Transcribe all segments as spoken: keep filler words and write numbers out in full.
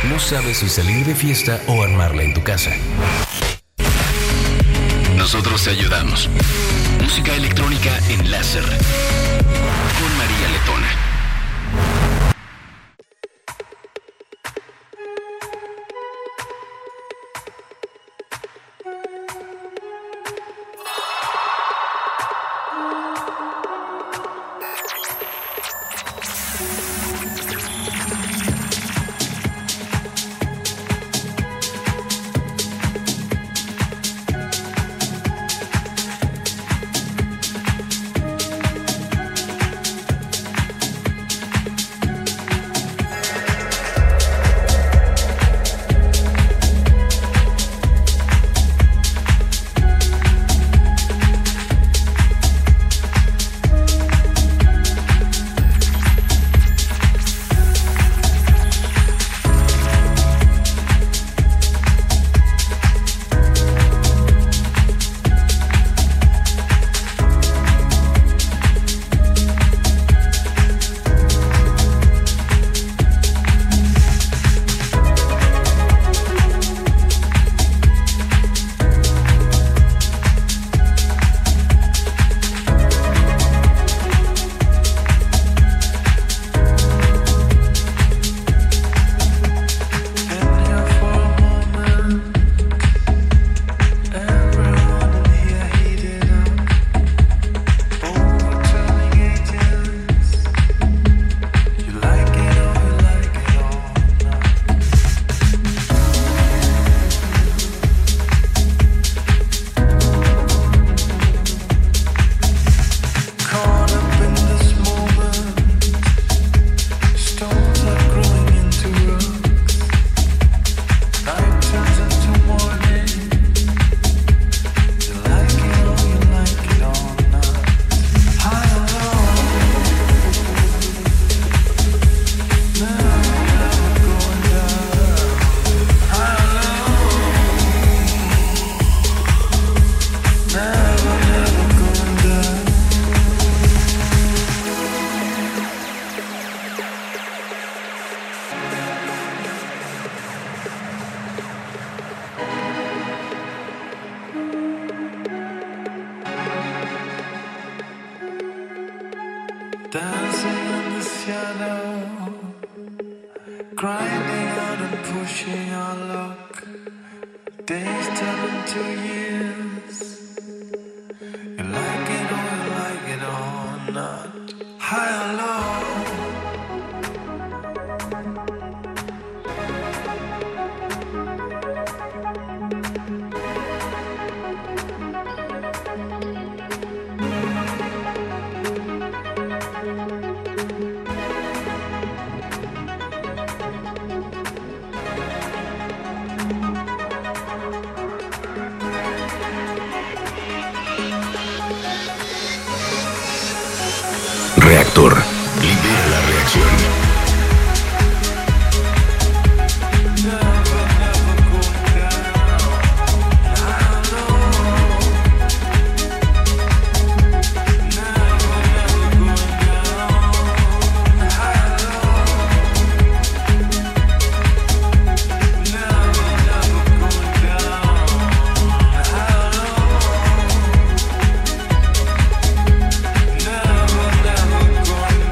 ¿No sabes si salir de fiesta o armarla en tu casa? Nosotros te ayudamos. Música electrónica en láser. Con María Letona. Reactor. Libera la reacción. Never, never going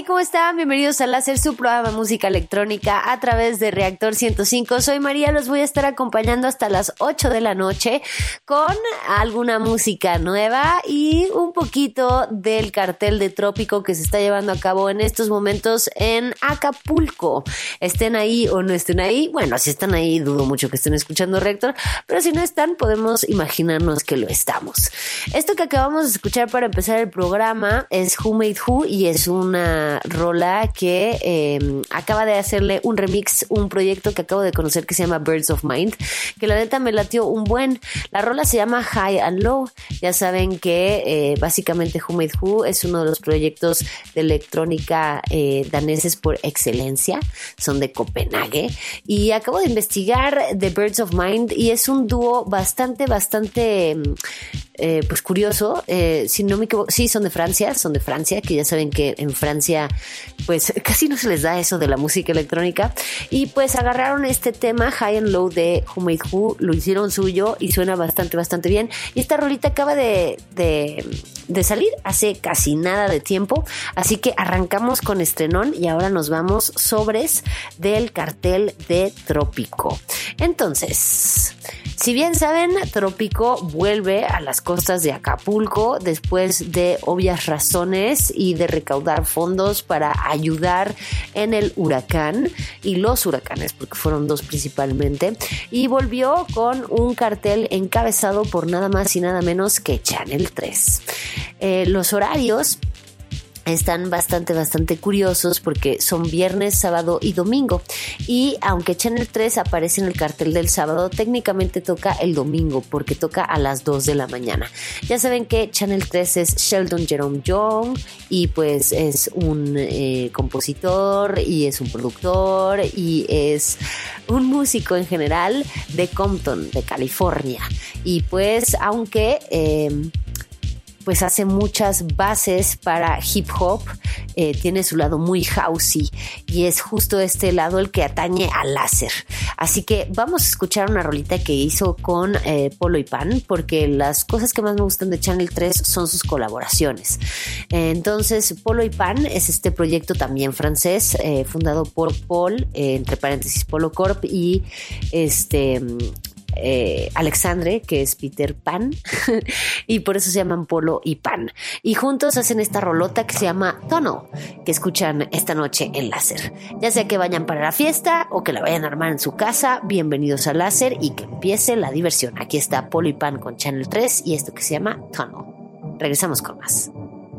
¿cómo están? Bienvenidos a Láser, su programa de música electrónica a través de Reactor ciento cinco. Soy María, los voy a estar acompañando hasta las ocho de la noche con alguna música nueva y un poquito del cartel de Trópico que se está llevando a cabo en estos momentos en Acapulco. Estén ahí o no estén ahí, bueno, si están ahí dudo mucho que estén escuchando Reactor, pero si no están podemos imaginarnos que lo estamos. Esto que acabamos de escuchar para empezar el programa es Who Made Who y es una rola que eh, acaba de hacerle un remix, un proyecto que acabo de conocer que se llama Birds of Mind, que la neta me latió un buen. La rola se llama High and Low. Ya saben que eh, básicamente Who Made Who es uno de los proyectos de electrónica eh, daneses por excelencia, son de Copenhague y acabo de investigar The Birds of Mind y es un dúo bastante, bastante eh, pues curioso, eh, si no me equivoco, sí son de Francia, son de Francia, que ya saben que en Francia pues casi no se les da eso de la música electrónica y pues agarraron este tema High and Low de Who Made Who, lo hicieron suyo y suena bastante bastante bien y esta rolita acaba de, de, de salir hace casi nada de tiempo, así que arrancamos con estrenón y ahora nos vamos sobres del cartel de Trópico. Entonces, si bien saben, Trópico vuelve a las costas de Acapulco después de obvias razones y de recaudar fondos para ayudar en el huracán y los huracanes, porque fueron dos principalmente, y volvió con un cartel encabezado por nada más y nada menos que Channel tres. Eh, los horarios están bastante, bastante curiosos porque son viernes, sábado y domingo. Y aunque Channel tres aparece en el cartel del sábado, técnicamente toca el domingo porque toca a las dos de la mañana. Ya saben que Channel tres es Sheldon Jerome Young y pues es un eh, compositor y es un productor y es un músico en general de Compton, de California. Y pues aunque... Eh, pues hace muchas bases para hip hop, eh, tiene su lado muy housey y es justo este lado el que atañe al láser. Así que vamos a escuchar una rolita que hizo con eh, Polo y Pan, porque las cosas que más me gustan de Channel tres son sus colaboraciones. Eh, entonces, Polo y Pan es este proyecto también francés, eh, fundado por Paul, eh, entre paréntesis Polo Corp y este... Eh, Alexandre, que es Peter Pan y por eso se llaman Polo y Pan y juntos hacen esta rolota que se llama Tunnel, que escuchan esta noche en Láser. Ya sea que vayan para la fiesta o que la vayan a armar en su casa, bienvenidos a Láser y que empiece la diversión. Aquí está Polo y Pan con Channel tres y esto que se llama Tunnel. Regresamos con más.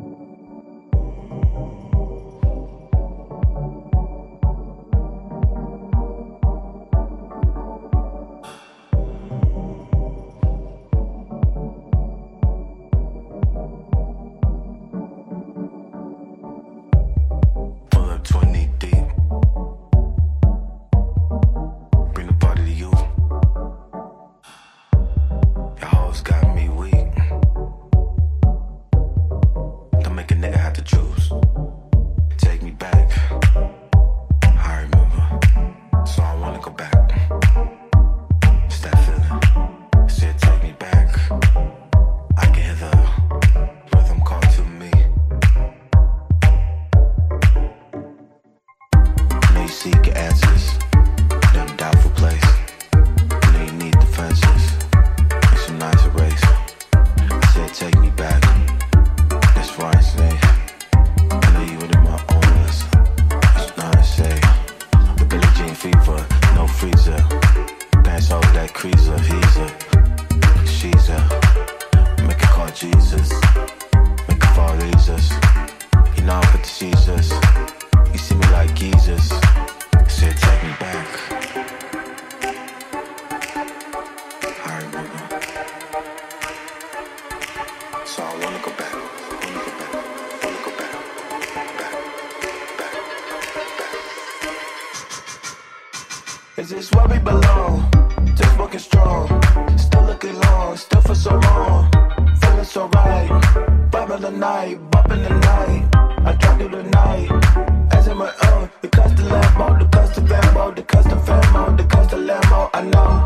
Is this where we belong? Just walking strong, still looking long, still for so long. Feeling so right, vibe of the night, bumping the night. I drive through the night, as in my own. The custom Lambo, the custom Lambo, the custom Famo, the custom Lambo. I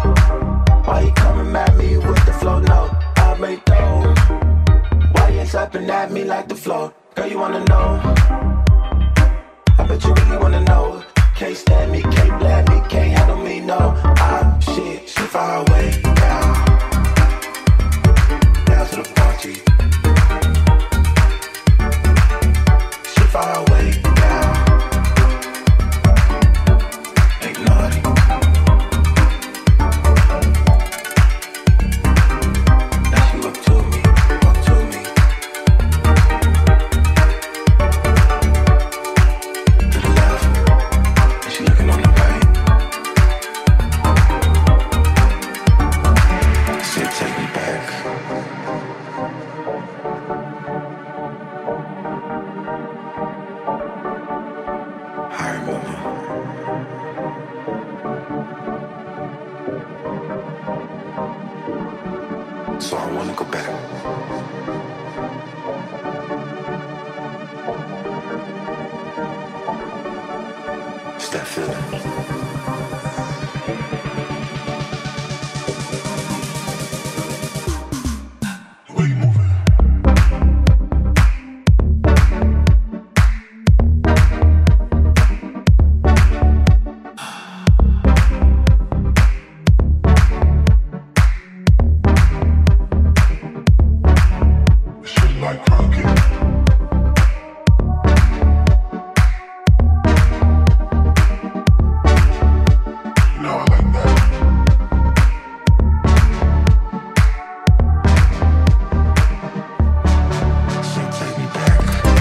know why you coming at me with the flow. No, I made dough. Why you slapping at me like the flow? Girl, you wanna know? gladly can't handle me, no. Ah, shit, she far away now. Down to the party. She far away now. Ain't naughty. Now she up to me, up to me. To the left, and she looking on the right. Said take me back. I remember. So I wanna go back. It's that feeling. Where you moving? Shit like Crockett. You know I like that. So take me back.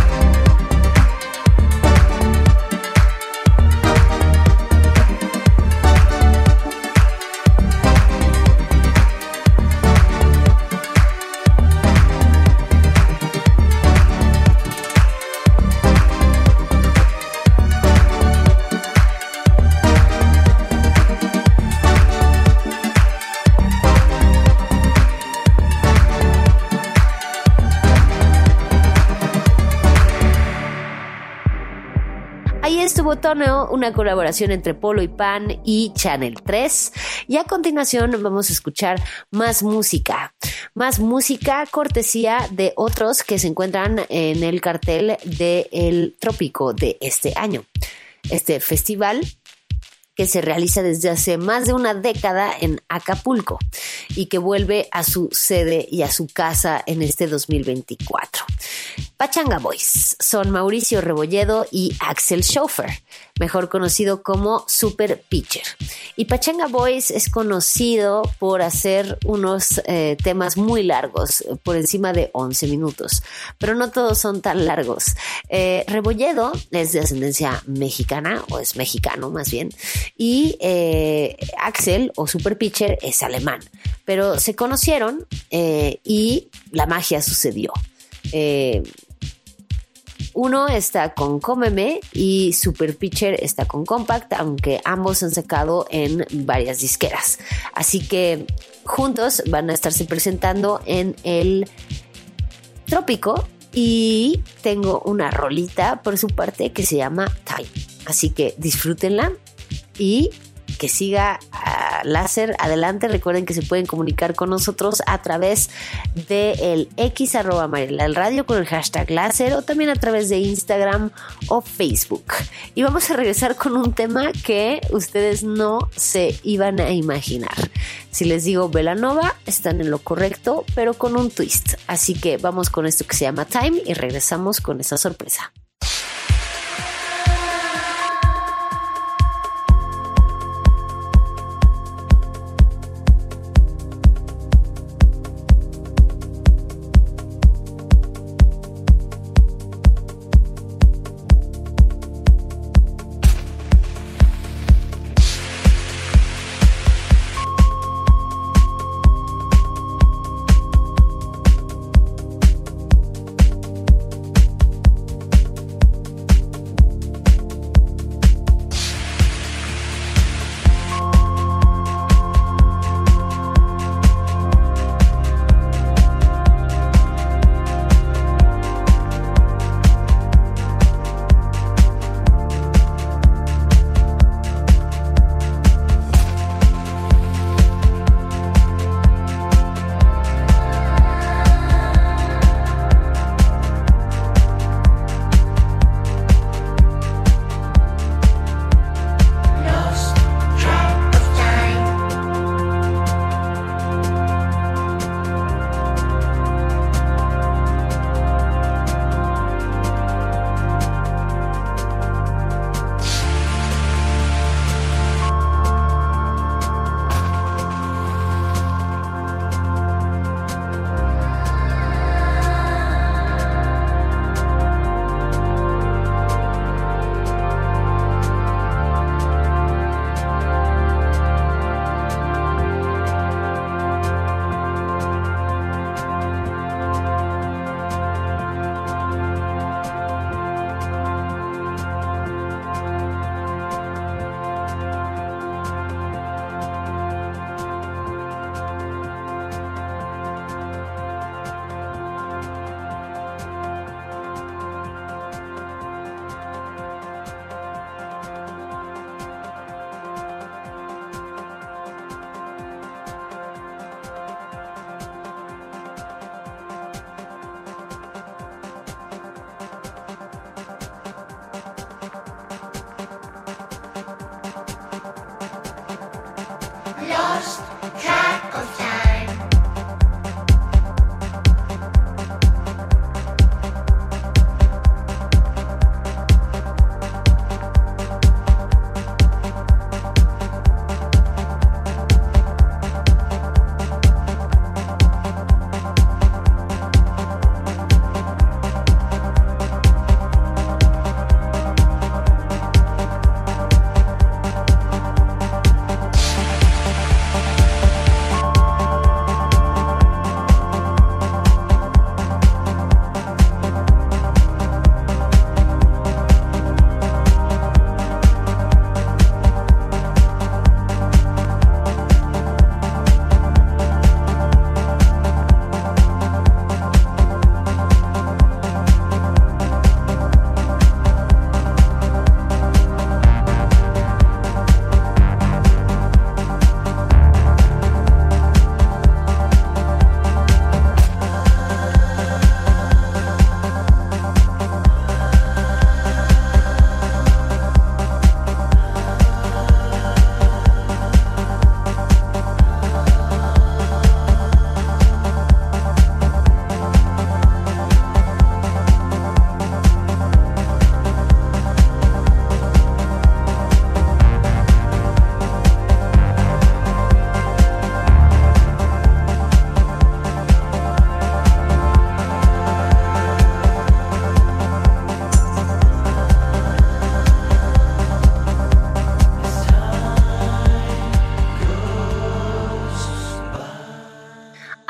Ahí estuvo Toneo, una colaboración entre Polo y Pan y Channel tres. Y a continuación vamos a escuchar más música. Más música cortesía de otros que se encuentran en el cartel del Trópico de este año. Este festival que se realiza desde hace más de una década en Acapulco y que vuelve a su sede y a su casa en este dos mil veinticuatro. Pachanga Boys son Mauricio Rebolledo y Axel Schofer, mejor conocido como Super Pitcher. Y Pachanga Boys es conocido por hacer unos eh, temas muy largos, por encima de once minutos, pero no todos son tan largos. Eh, Rebolledo es de ascendencia mexicana, o es mexicano más bien, y eh, Axel o Super Pitcher es alemán, pero se conocieron eh, y la magia sucedió. Eh, uno está con Cómeme y Super Pitcher está con Compact, aunque ambos han sacado en varias disqueras. Así que juntos van a estarse presentando en el Trópico y tengo una rolita por su parte que se llama Time. Así que disfrútenla y que siga uh, Láser adelante. Recuerden que se pueden comunicar con nosotros a través del X arroba Mariela el Radio con el hashtag Láser, o también a través de Instagram o Facebook. Y vamos a regresar con un tema que ustedes no se iban a imaginar. Si les digo Belanova, están en lo correcto, pero con un twist. Así que vamos con esto que se llama Time y regresamos con esa sorpresa.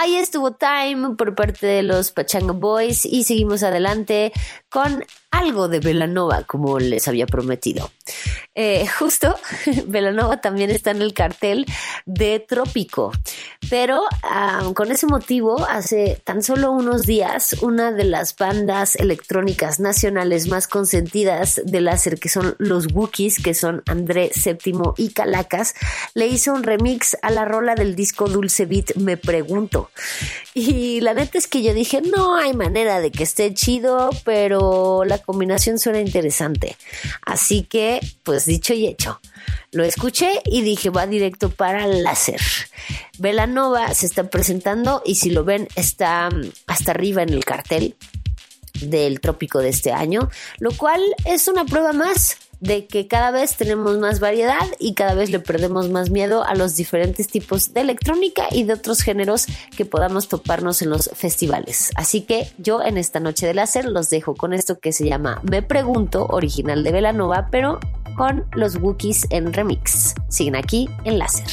ahí estuvo Time por parte de los Pachanga Boys y seguimos adelante con algo de Belanova, como les había prometido. Eh, justo, Belanova también está en el cartel de Trópico, pero um, con ese motivo, hace tan solo unos días, una de las bandas electrónicas nacionales más consentidas de láser, que son los Wookiees, que son André Séptimo y Calacas, le hizo un remix a la rola del disco Dulce Beat, Me Pregunto. Y la neta es que yo dije, no hay manera de que esté chido, pero la combinación suena interesante. Así que, pues dicho y hecho, lo escuché y dije, va directo para láser. Belanova se está presentando y si lo ven está hasta arriba en el cartel del Trópico de este año, lo cual es una prueba más de que cada vez tenemos más variedad y cada vez le perdemos más miedo a los diferentes tipos de electrónica y de otros géneros que podamos toparnos en los festivales. Así que yo en esta noche de láser los dejo con esto que se llama Me Pregunto, original de Belanova, pero con los Wookiees en remix. Siguen aquí en láser.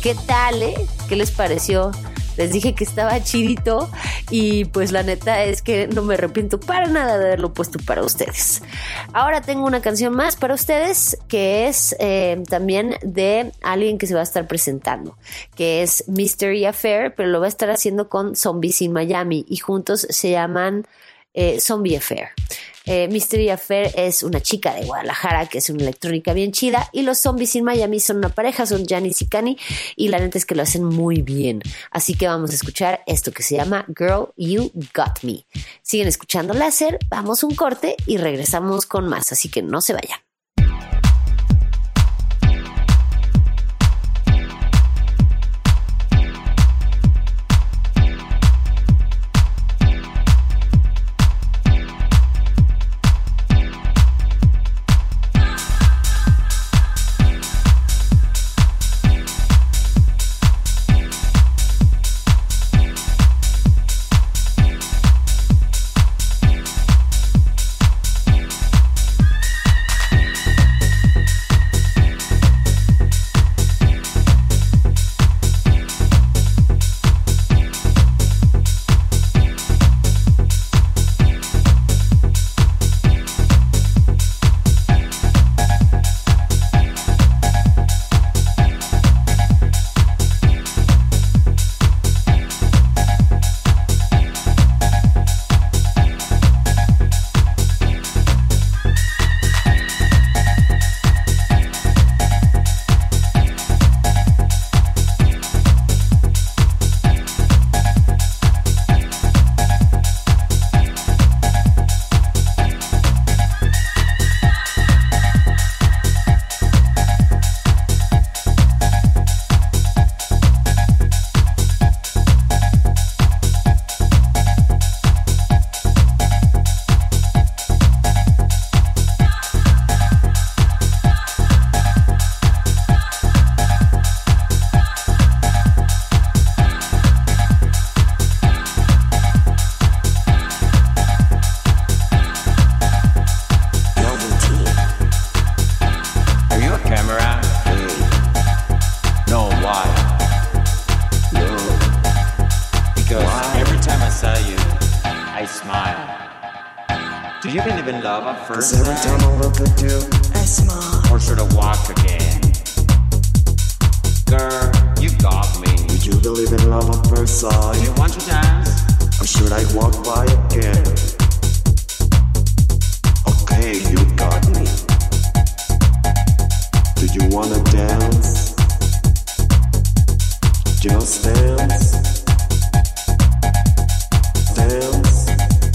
¿Qué tal, eh? ¿Qué les pareció? Les dije que estaba chidito y pues la neta es que no me arrepiento para nada de haberlo puesto para ustedes. Ahora tengo una canción más para ustedes que es eh, también de alguien que se va a estar presentando, que es Mystery Affair, pero lo va a estar haciendo con Zombies in Miami y juntos se llaman eh, Zombie Affair. Eh, Mystery Affair es una chica de Guadalajara que es una electrónica bien chida y los Zombies in Miami son una pareja, son Janice y Cani y la neta es que lo hacen muy bien. Así que vamos a escuchar esto que se llama Girl You Got Me. Siguen escuchando Láser, vamos un corte y regresamos con más, así que no se vayan. Cause every time I look at you, I smile. Or should I walk again? Girl, you got me. Would you believe in love at first sight? Do you want to dance? Or should I walk by again? Okay, you got me. Do you wanna dance? Just dance. Dance.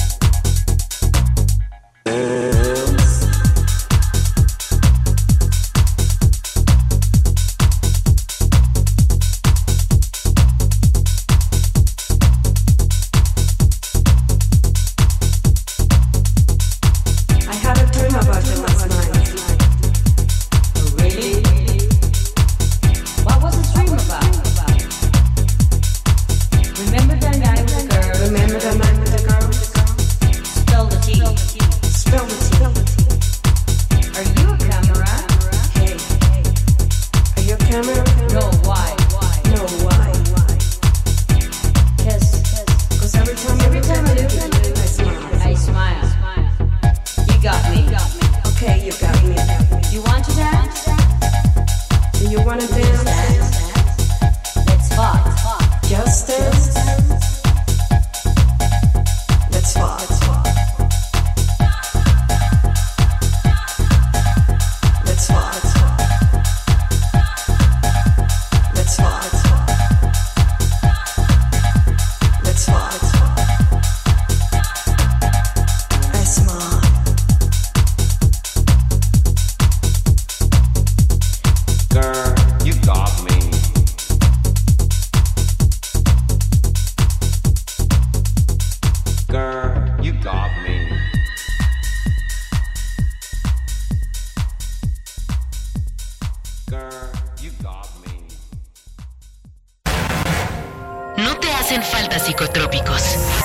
No te hacen falta psicotrópicos.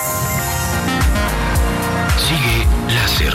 Sigue Láser.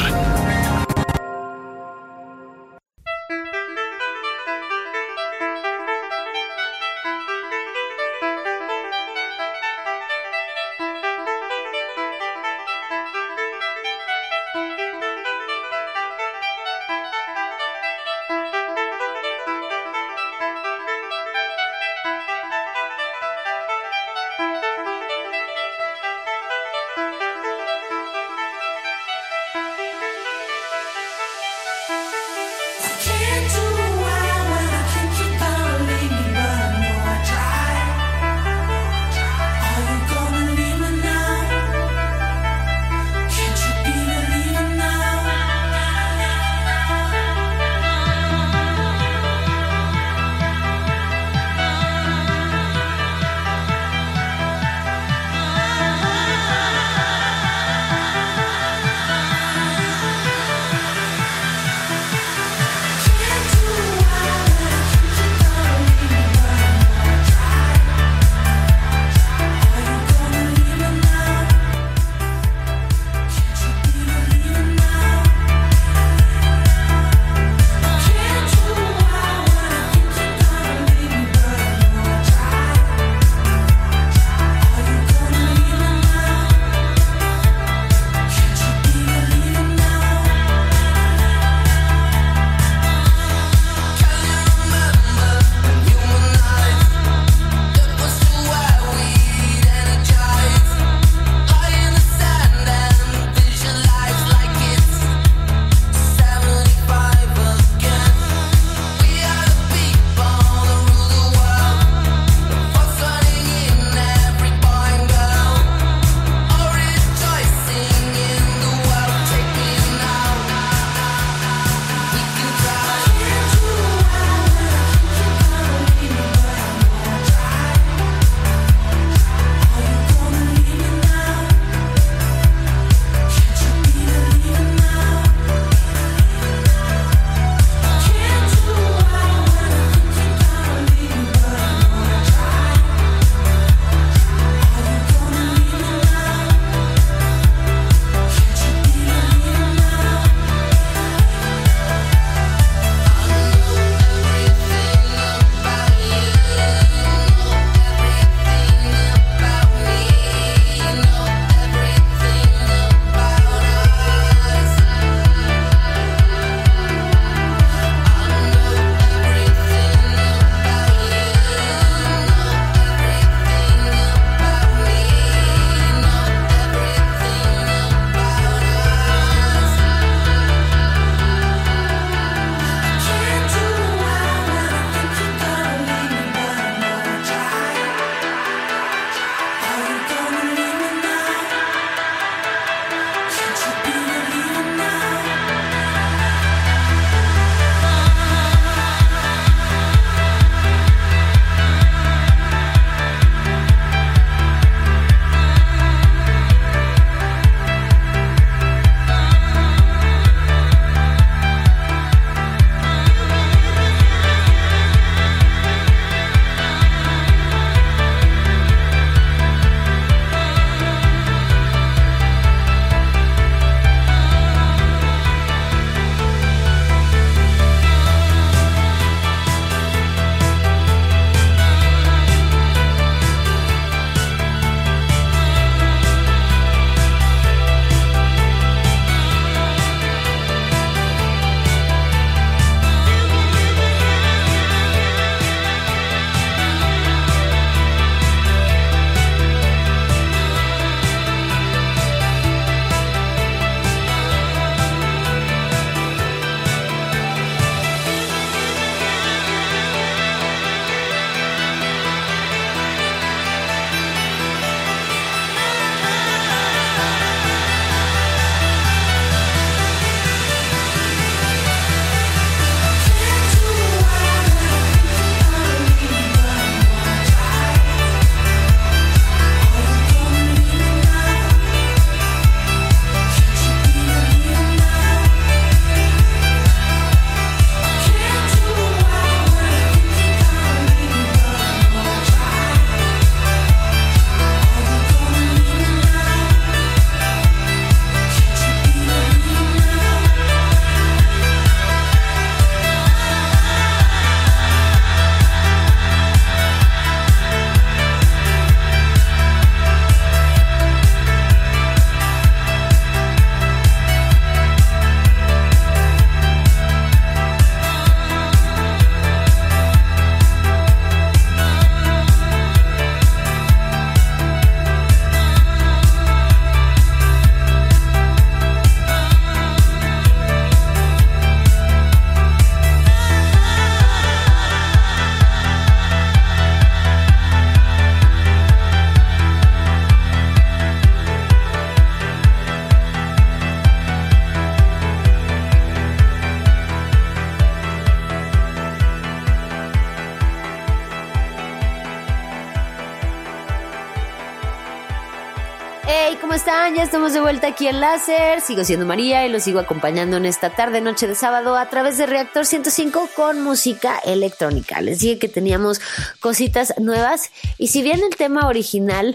están? Ya estamos de vuelta aquí en Láser. Sigo siendo María y los sigo acompañando en esta tarde, noche de sábado a través de Reactor ciento cinco con música electrónica. Les dije que teníamos cositas nuevas y si bien el tema original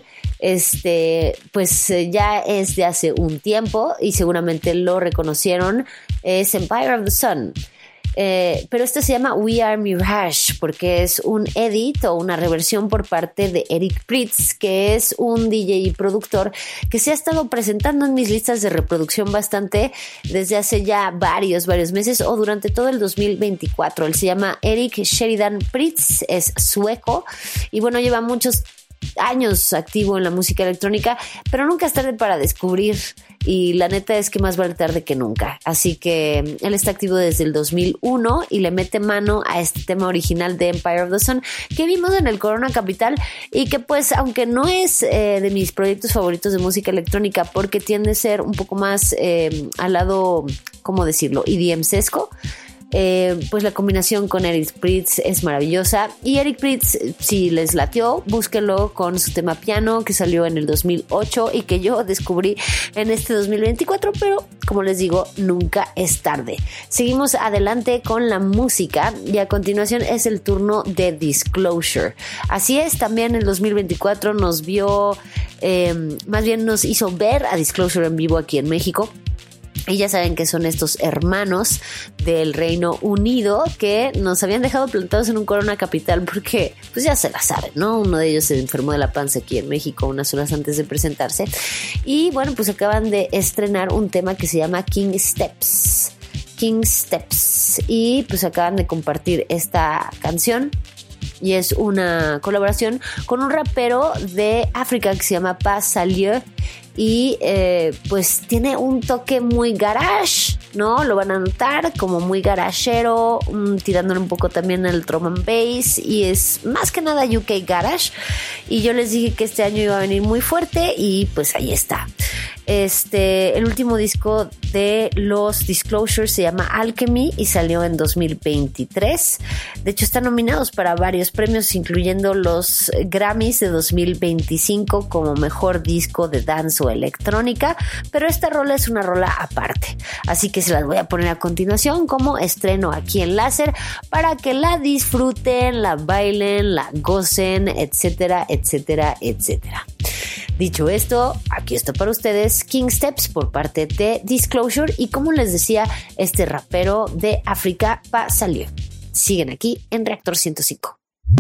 este, pues eh, ya es de hace un tiempo y seguramente lo reconocieron, es Empire of the Sun. Eh, pero este se llama We Are Mirage porque es un edit o una reversión por parte de Eric Prydz, que es un D J y productor que se ha estado presentando en mis listas de reproducción bastante desde hace ya varios, varios meses o durante todo el dos mil veinticuatro. Él se llama Eric Sheridan Prydz, es sueco y bueno, lleva muchos años activo en la música electrónica, pero nunca es tarde para descubrir y la neta es que más vale tarde que nunca. Así que él está activo desde el dos mil uno y le mete mano a este tema original de Empire of the Sun que vimos en el Corona Capital y que pues aunque no es eh, de mis proyectos favoritos de música electrónica porque tiende a ser un poco más eh, al lado, ¿cómo decirlo?, E D M-sesco. Eh, pues la combinación con Eric Prydz es maravillosa y Eric Prydz, si les latió, búsquenlo con su tema piano que salió en el dos mil ocho y que yo descubrí en este dos mil veinticuatro, pero como les digo, nunca es tarde. Seguimos adelante con la música y a continuación es el turno de Disclosure. Así es, también en el dos mil veinticuatro nos vio, eh, más bien nos hizo ver a Disclosure en vivo aquí en México. Y ya saben que son estos hermanos del Reino Unido que nos habían dejado plantados en un Corona Capital porque, pues ya se la saben, ¿no? Uno de ellos se enfermó de la panza aquí en México unas horas antes de presentarse. Y bueno, pues acaban de estrenar un tema que se llama King Steps. King Steps. Y pues acaban de compartir esta canción. Y es una colaboración con un rapero de África que se llama Pas Salieu. Y eh, pues tiene un toque muy garage, ¿no? Lo van a notar como muy garagero, um, tirándole un poco también al drum and bass y es más que nada U K garage. Y yo les dije que este año iba a venir muy fuerte y pues ahí está. Este, el último disco de los Disclosure se llama Alchemy y salió en dos mil veintitrés. De hecho, están nominados para varios premios, incluyendo los Grammys de dos mil veinticinco como mejor disco de dance o electrónica, pero esta rola es una rola aparte. Así que se las voy a poner a continuación como estreno aquí en Láser para que la disfruten, la bailen, la gocen, etcétera, etcétera, etcétera. Dicho esto, aquí está para ustedes King Steps por parte de Disclosure y como les decía, este rapero de África, Pas Salieu. Siguen aquí en Reactor ciento cinco.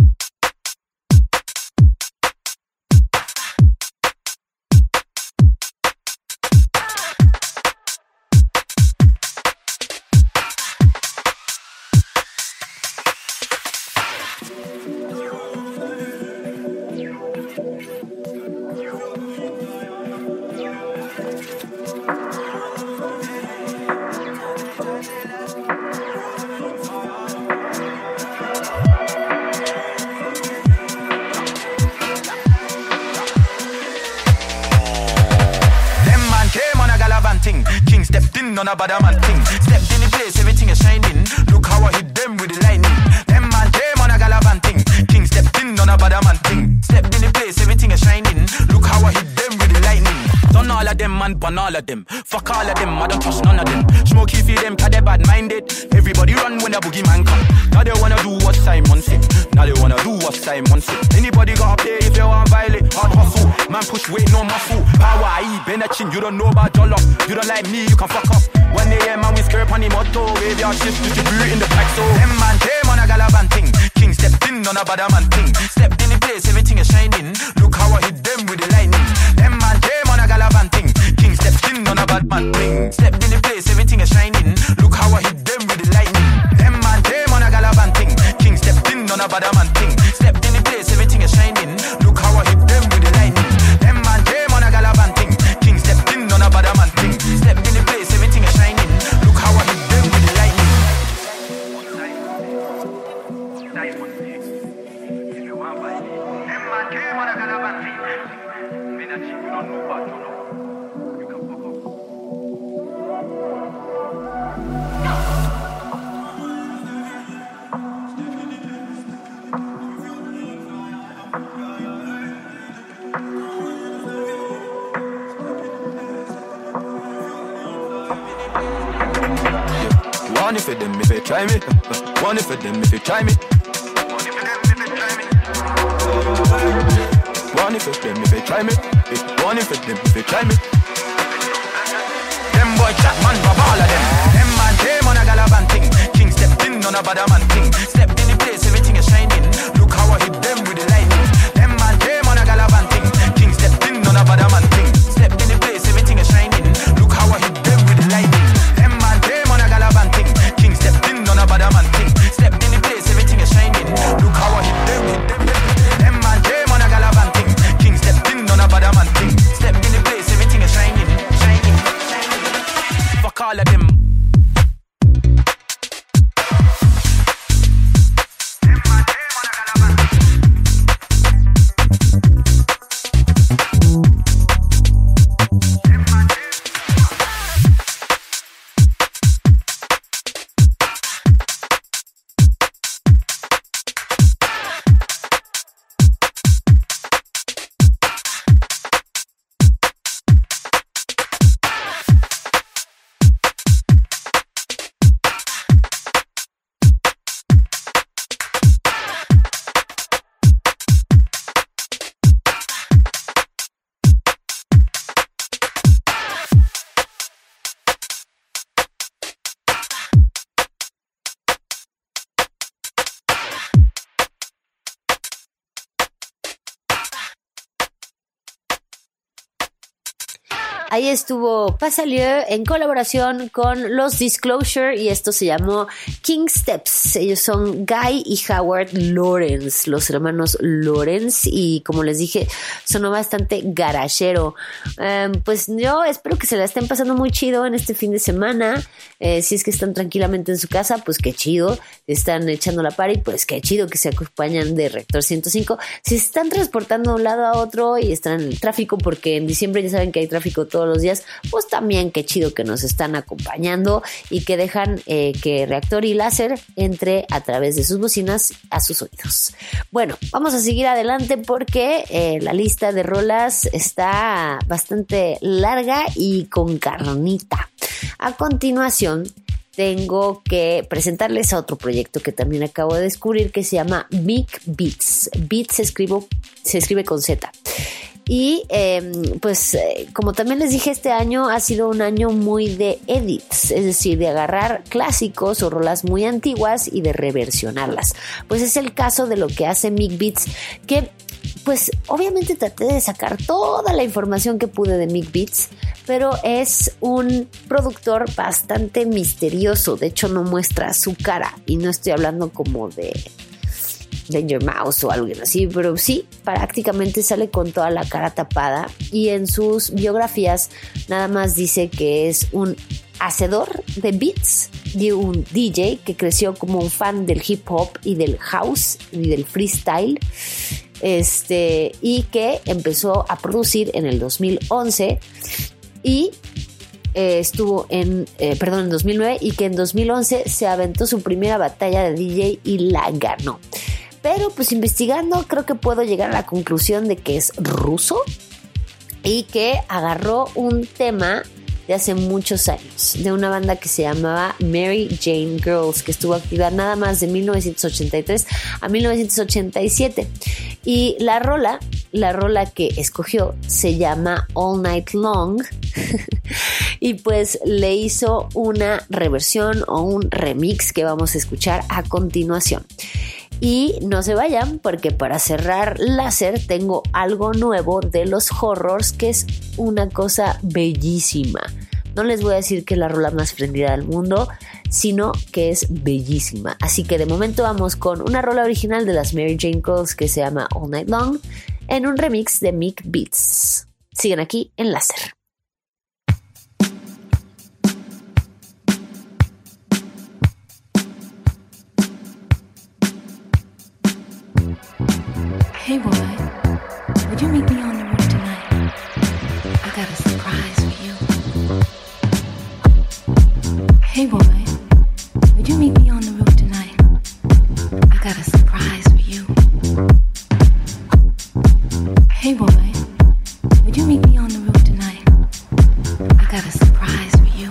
On a bad man thing. Stepped in the place, everything is shining. Look how I hit them with the lightning. Them man came on a galavan thing. King stepped in on a bad man thing. Stepped in the place, everything is shining. Look how I hit them with the lightning. Done all of them, man, burn all of them. Fuck all of them, I don't trust none of them. Smokey feel them, cause they bad minded. Everybody run when the boogeyman come. Now they wanna do what Simon said. Now they wanna do what Simon said. Anybody got up there if you want violate? Hard hustle, man push weight, no muscle. Power, I bend a chin, you don't know about dollar. You don't like me, you can fuck up. one A M and we skirt on the motto. Wave your shift, distribute in the pack so. Them man came on a galavan thing. King stepped in on a bad man thing. Stepped in the place, everything is shining. Look how I hit them with the lightning. Them man came on a galavan thing. King stepped in on a bad man thing. Stepped in the place, everything is shining. Look how I hit them with the lightning. Them man came on a galavan thing. King stepped in on a bad man thing. Stepped in the place, everything is shining. Look how I hit them with the lightning. Them man came on a galavan thing. King stepped in on a bad man thing. Stepped in the place, everything is shining. Look how I hit them with the lightning. Them man came on a galavan thing. Me not cheat, you don't know about you know. You can fuck up. One if them if they try me. One if them if they try me. One if them if they try me. One if them if they try me. Them boy chat man, baba all of them. Them man, them on a galavan thing. King stepped in on a badaman thing. Stepped in the place, everything is shining. Look how I hit them with the lightning. Them man, them on a galavan thing. King stepped in on a badaman thing. Stepped in the place, everything is shining. Look how I hit them with the lightning. Them man, them on a galavan thing. King stepped in on a badaman thing. Stepped in the place, everything is shining. Look how I hit them, hit them, hit them. Them man, them on a galavan thing. King stepped in on a badaman thing. Stepped in the place, everything is shining, shining, shining. Fuck all of them. Ahí estuvo Pasalieu en colaboración con los Disclosure y esto se llamó King Steps. Ellos son Guy y Howard Lawrence, los hermanos Lawrence, y como les dije, sonó bastante garachero. Um, pues yo espero que se la estén pasando muy chido en este fin de semana. Eh, si es que están tranquilamente en su casa, pues qué chido. Están echando la party, pues qué chido que se acompañan de Reactor ciento cinco. Si se están transportando de un lado a otro y están en el tráfico, porque en diciembre ya saben que hay tráfico todos los días, pues también qué chido que nos están acompañando y que dejan eh, que Reactor y Láser entre a través de sus bocinas a sus oídos. Bueno, vamos a seguir adelante porque eh, la lista de rolas está bastante larga y con carnita. A continuación tengo que presentarles a otro proyecto que también acabo de descubrir que se llama Mig Beats. Beats se, escribo, se escribe con Z. Y eh, pues eh, como también les dije, este año ha sido un año muy de edits, es decir, de agarrar clásicos o rolas muy antiguas y de reversionarlas. Pues es el caso de lo que hace Mig Beats, que pues obviamente traté de sacar toda la información que pude de Mig Beats, pero es un productor bastante misterioso. De hecho no muestra su cara y no estoy hablando como de Danger Mouse o algo así, pero sí, prácticamente sale con toda la cara tapada y en sus biografías nada más dice que es un hacedor de beats y un D J que creció como un fan del hip hop y del house y del freestyle, este, y que empezó a producir en el dos mil once y Eh, estuvo en, eh, perdón, en dos mil nueve, y que en dos mil once se aventó su primera batalla de D J y la ganó. Pero pues investigando creo que puedo llegar a la conclusión de que es ruso y que agarró un tema de hace muchos años, de una banda que se llamaba Mary Jane Girls, que estuvo activa nada más de mil novecientos ochenta y tres a mil novecientos ochenta y siete. Y la rola, la rola que escogió se llama All Night Long y pues le hizo una reversión o un remix que vamos a escuchar a continuación. Y no se vayan porque para cerrar Láser tengo algo nuevo de los Horrors que es una cosa bellísima. No les voy a decir que es la rola más prendida del mundo, sino que es bellísima. Así que de momento vamos con una rola original de las Mary Jane Girls que se llama All Night Long en un remix de Mig Beats. Sigan aquí en Láser. Hey boy, would you meet me on the roof tonight? I got a surprise for you. Hey boy, would you meet me on the roof tonight? I got a surprise for you. Hey boy, would you meet me on the roof tonight? I got a surprise for you. you.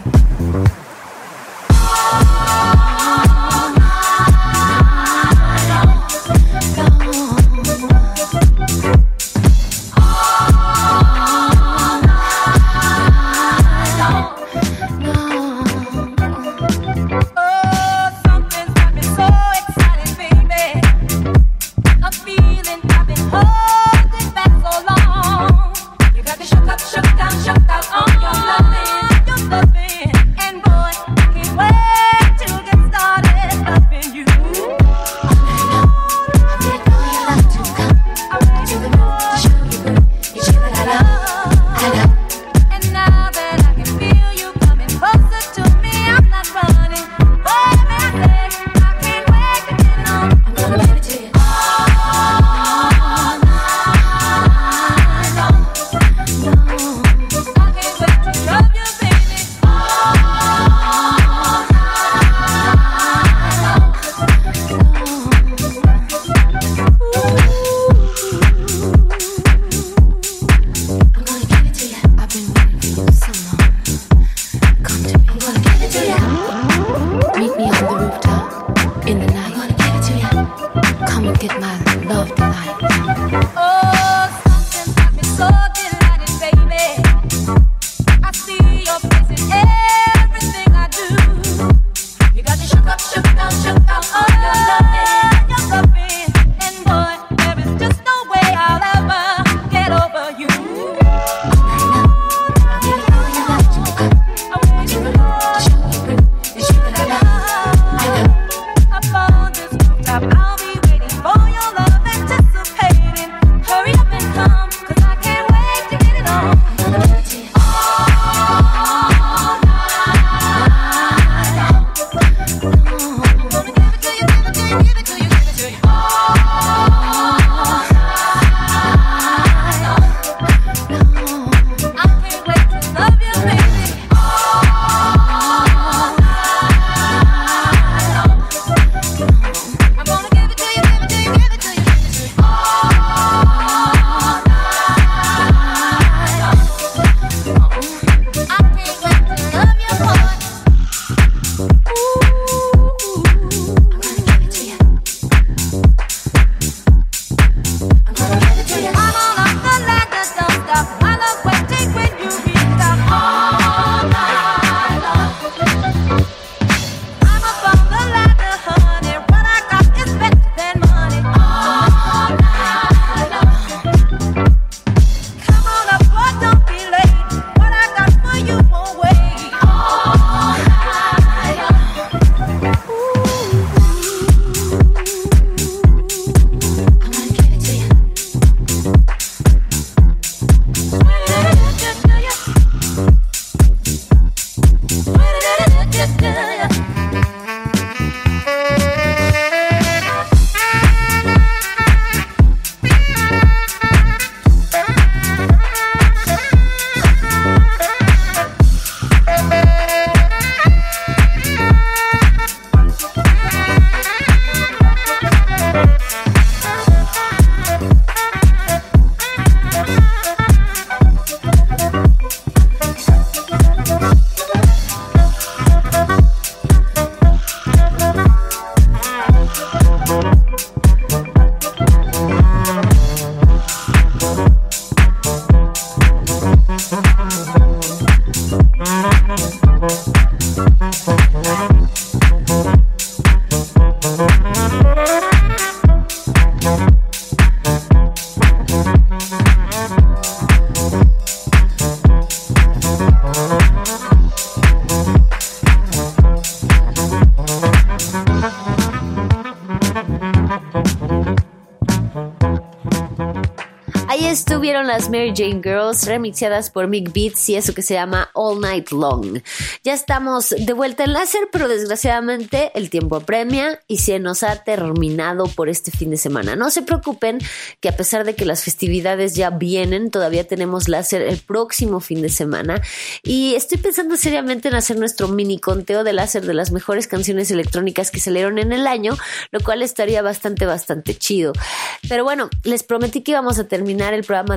Estuvieron las Mary Jane Girls remixadas por Mick Beats y eso que se llama All Night Long. Ya estamos de vuelta en Láser, pero desgraciadamente el tiempo apremia y se nos ha terminado por este fin de semana. No se preocupen que a pesar de que las festividades ya vienen, todavía tenemos Láser el próximo fin de semana y estoy pensando seriamente en hacer nuestro mini conteo de Láser de las mejores canciones electrónicas que salieron en el año, lo cual estaría bastante, bastante chido. Pero bueno, les prometí que íbamos a terminar el programa de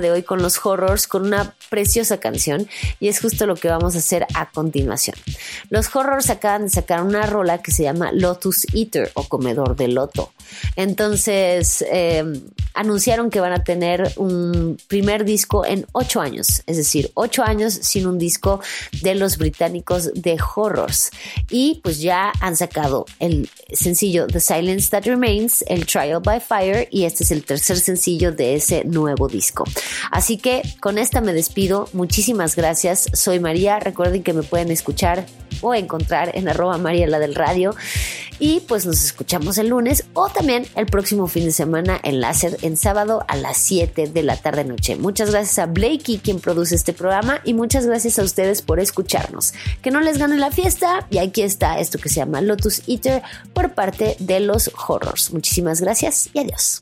de hoy con los horrors con una preciosa canción y es justo lo que vamos a hacer a continuación. Los horrors acaban de sacar una rola que se llama Lotus Eater o Comedor de Loto. Entonces eh, anunciaron que van a tener un primer disco en ocho años, es decir, ocho años sin un disco de los británicos de horrors. Y pues ya han sacado el sencillo The Silence That Remains, el Trial by Fire, y este es el tercer sencillo de ese nuevo disco. Así que con esta me despido. Muchísimas gracias. Soy María. Recuerden que me pueden escuchar o encontrar en arroba María la del radio. Y pues nos escuchamos el lunes o también el próximo fin de semana en Láser en sábado a las siete de la tarde noche. Muchas gracias a Blakey, quien produce este programa, y muchas gracias a ustedes por escucharnos. Que no les gane la fiesta, y aquí está esto que se llama Lotus Eater por parte de los horrors. Muchísimas gracias y adiós.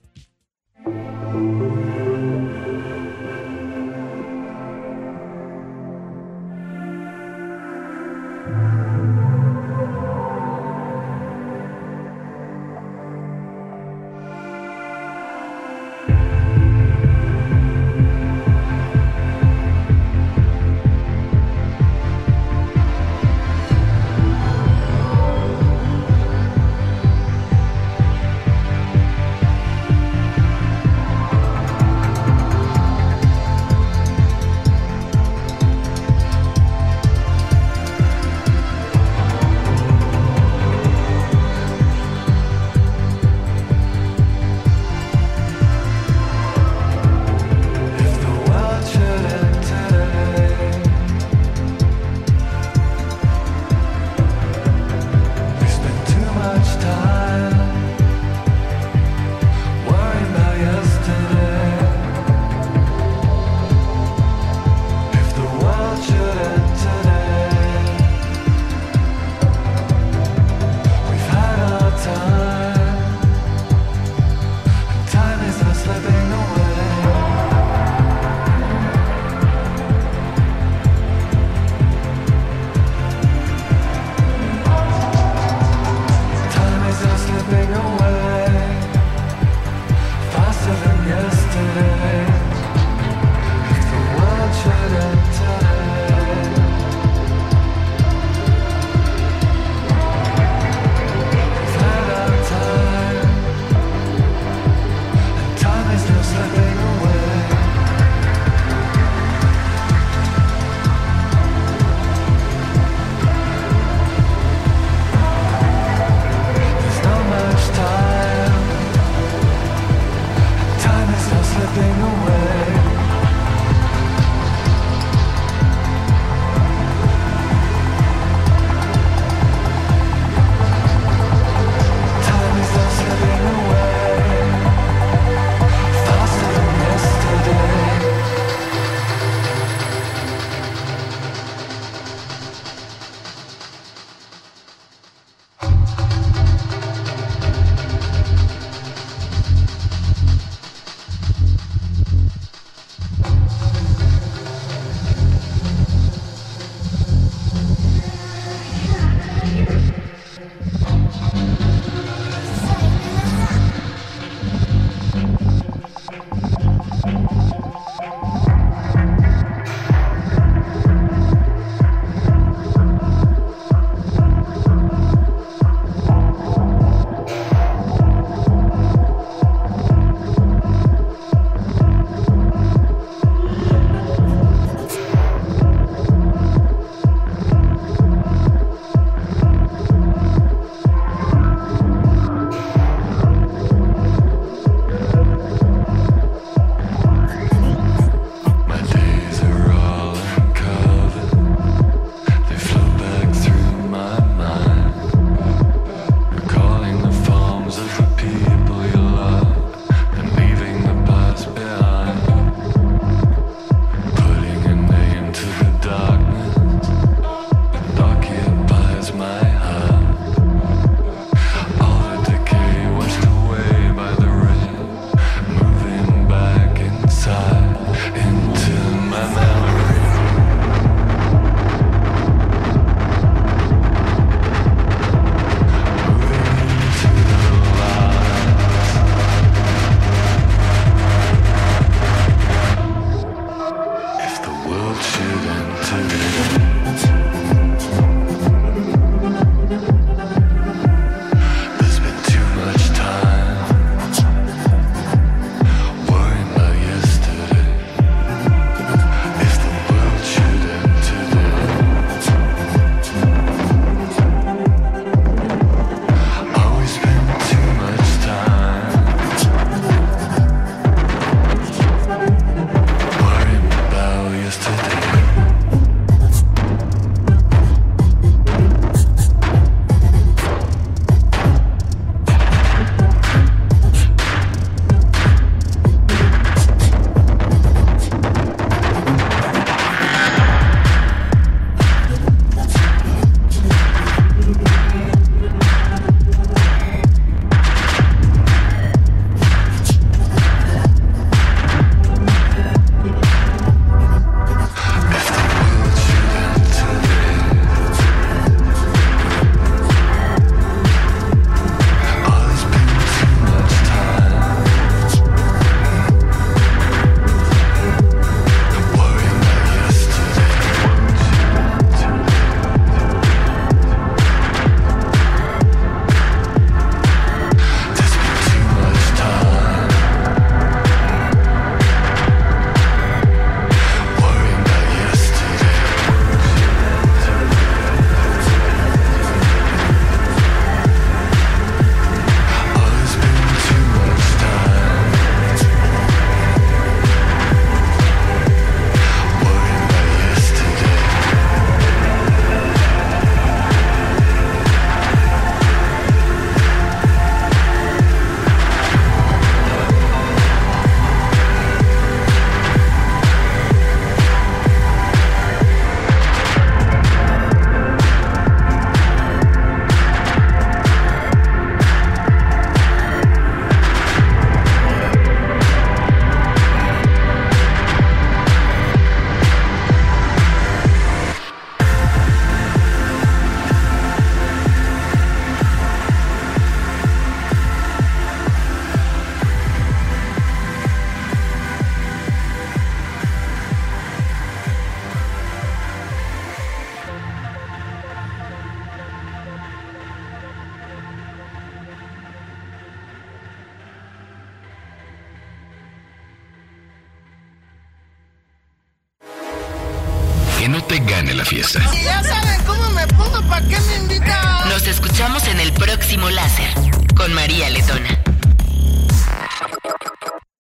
se gane la fiesta. Y ya saben cómo me pongo, ¿para qué me invitan? Nos escuchamos en el próximo Láser con María Letona.